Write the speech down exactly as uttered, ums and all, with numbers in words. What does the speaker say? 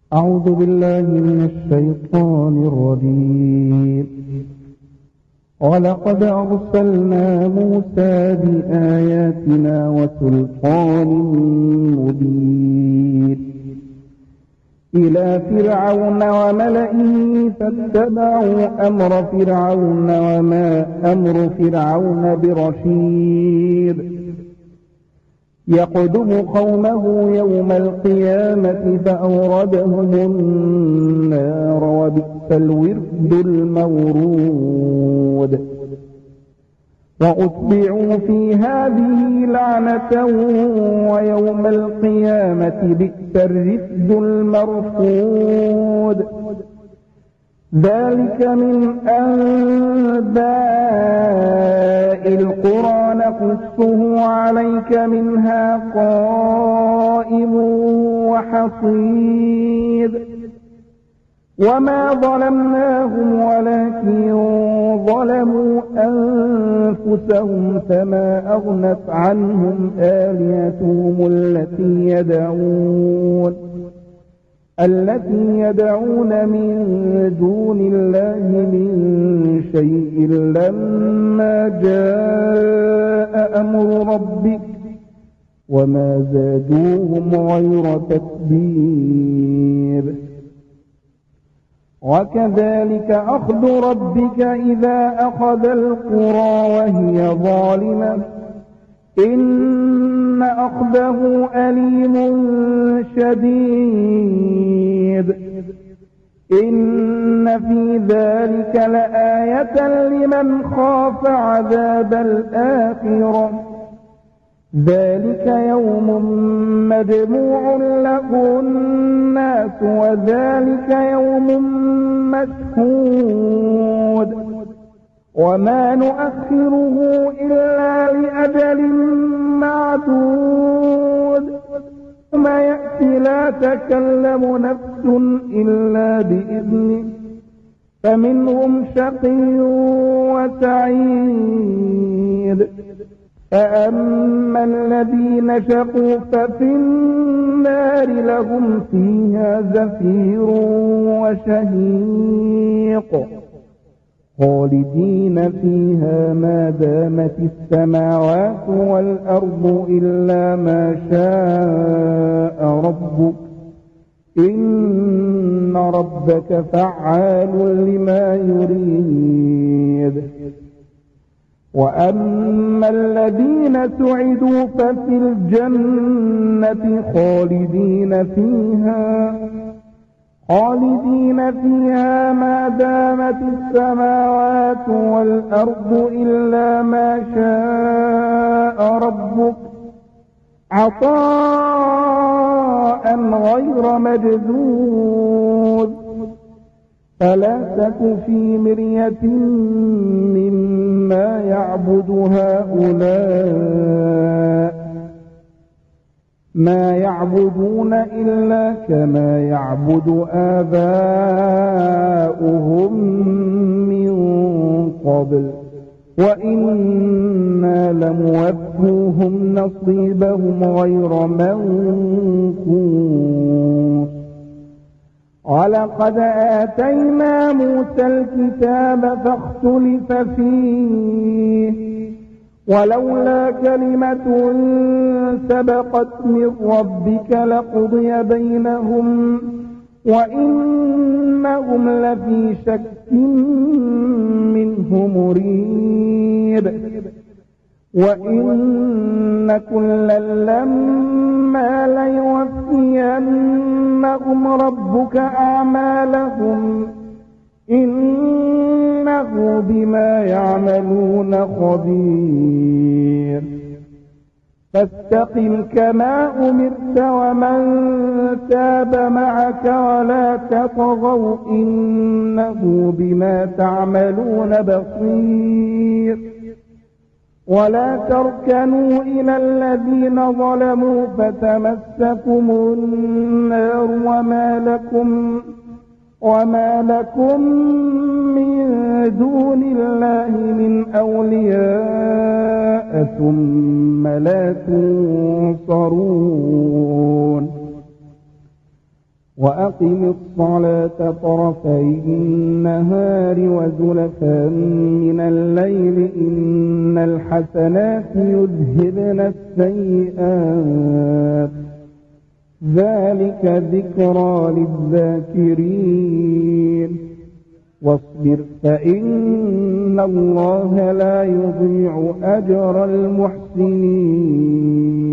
أعوذ بالله من الشيطان الرجيم. ولقد أرسلنا موسى بآياتنا وسلطان مبين إلى فرعون وملئه فاتبعوا أمر فرعون وما أمر فرعون برشيد يقدم قومه يوم القيامة فأوردهم النار وبئس الورد المورود وأتبعوا في هذه لعنة ويوم القيامة بئس الرفد المرفود ذلك من أنباء القرى نقصه عليك منها قائم وحصيد وما ظلمناهم ولكن ظلموا أنفسهم فما أغنت عنهم آلهتهم التي يدعون التي يدعون من دون الله من شيء لما جاء أمر ربك وما زادوهم غير تتبيب وكذلك أخذ ربك إذا أخذ القرى وهي ظالمة إن أخذه أليم شديد إن في ذلك لآية لمن خاف عذاب الآخرة ذلك يوم مجموع له الناس وذلك يوم مشهود وما نؤخره إلا لأجل معدود وما يأتي لا تكلم نفس إلا بإذنه فمنهم شقي وسعيد فأما الذين شقوا ففي النار لهم فيها زفير وشهيق خالدين فيها ما دامت السماوات والأرض إلا ما شاء ربك إن ربك فعال لما يريد وأما الذين سعدوا ففي الجنة خالدين فيها خالدين فيها ما دامت السماوات والأرض إلا ما شاء ربك عطاء غير مجذوذ فلا تك في مرية مما يعبد هؤلاء ما يعبدون إلا كما يعبد آباؤهم من قبل وإنا لموفوهم نصيبهم غير منقوص ولقد آتينا موسى الكتاب فاختلف فيه ولولا كلمة سبقت من ربك لقضي بينهم وإنهم لفي شك منه مريب وإن كلا لما ليوفينهم ربك أعمالهم إنه بما يعملون خبير فاستقم كما أمرت ومن تاب معك ولا تطغوا إنه بما تعملون بصير ولا تركنوا إلى الذين ظلموا فتمسكم النار وما لكم وما لكم من دون الله من أولياء ثم لا تنصرون وأقم الصلاة طرفي النهار وزلفا من الليل إن الحسنات يذهبن السيئات ذلك ذكرى للذاكرين واصبر فإن الله لا يضيع أجر المحسنين